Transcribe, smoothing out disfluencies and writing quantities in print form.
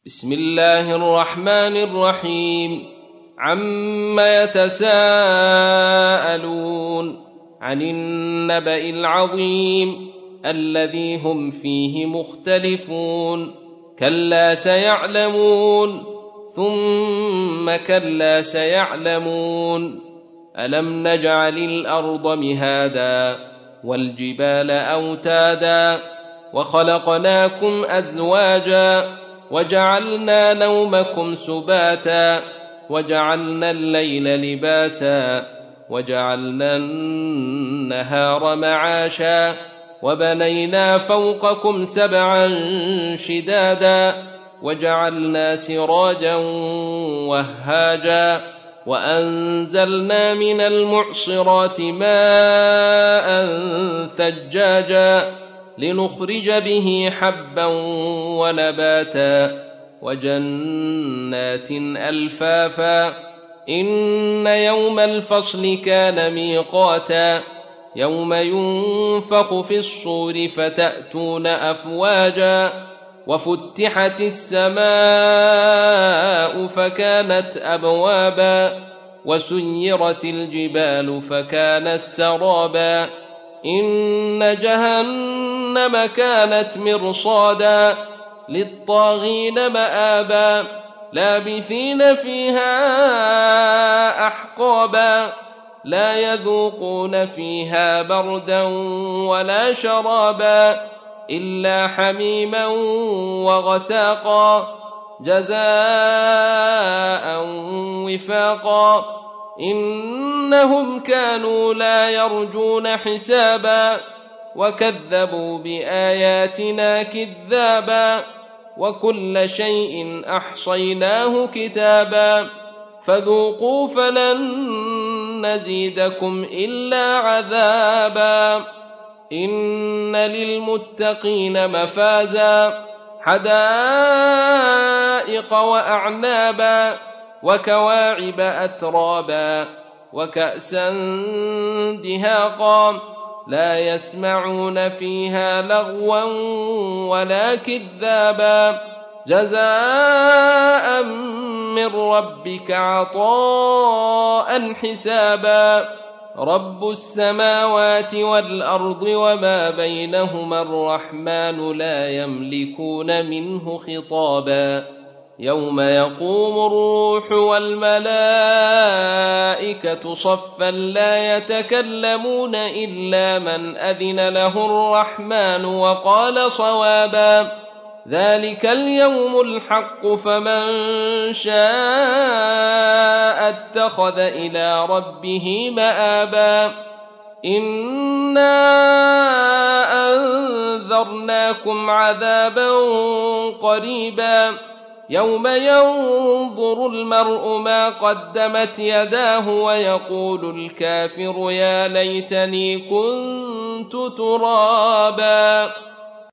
بسم الله الرحمن الرحيم. عما يتساءلون عن النبأ العظيم الذي هم فيه مختلفون. كلا سيعلمون ثم كلا سيعلمون. ألم نجعل الأرض مهادا والجبال أوتادا وخلقناكم أزواجا وجعلنا نومكم سباتا وجعلنا الليل لباسا وجعلنا النهار معاشا وبنينا فوقكم سبعا شدادا وجعلنا سراجا وهاجا وأنزلنا من المعصرات ماء ثجاجا لنخرج به حبا ونباتا وجنات ألفافا. إن يوم الفصل كان ميقاتا يوم ينفخ في الصور فتأتون أفواجا وفتحت السماء فكانت أبوابا وسيرت الجبال فكانت سرابا. إن جهنم كانت مرصادا للطاغين مآبا لابثين فيها أحقابا لا يذوقون فيها بردا ولا شرابا إلا حميما وغساقا جزاء وفاقا. إنهم كانوا لا يرجون حسابا وكذبوا بآياتنا كذابا وكل شيء أحصيناه كتابا فذوقوا فلن نزيدكم إلا عذابا. إن للمتقين مفازا حدائق وأعنابا وكواعب أترابا وكأسا دهاقا لا يسمعون فيها لغوا ولا كذابا جزاء من ربك عطاء حسابا. رب السماوات والأرض وما بينهما الرحمن لا يملكون منه خطابا. يوم يقوم الروح والملائكة صفا لا يتكلمون إلا من أذن له الرحمن وقال صوابا. ذلك اليوم الحق فمن شاء اتخذ إلى ربه مآبا. إنا أنذرناكم عذابا قريبا يوم ينظر المرء ما قدمت يداه ويقول الكافر يا ليتني كنت ترابا.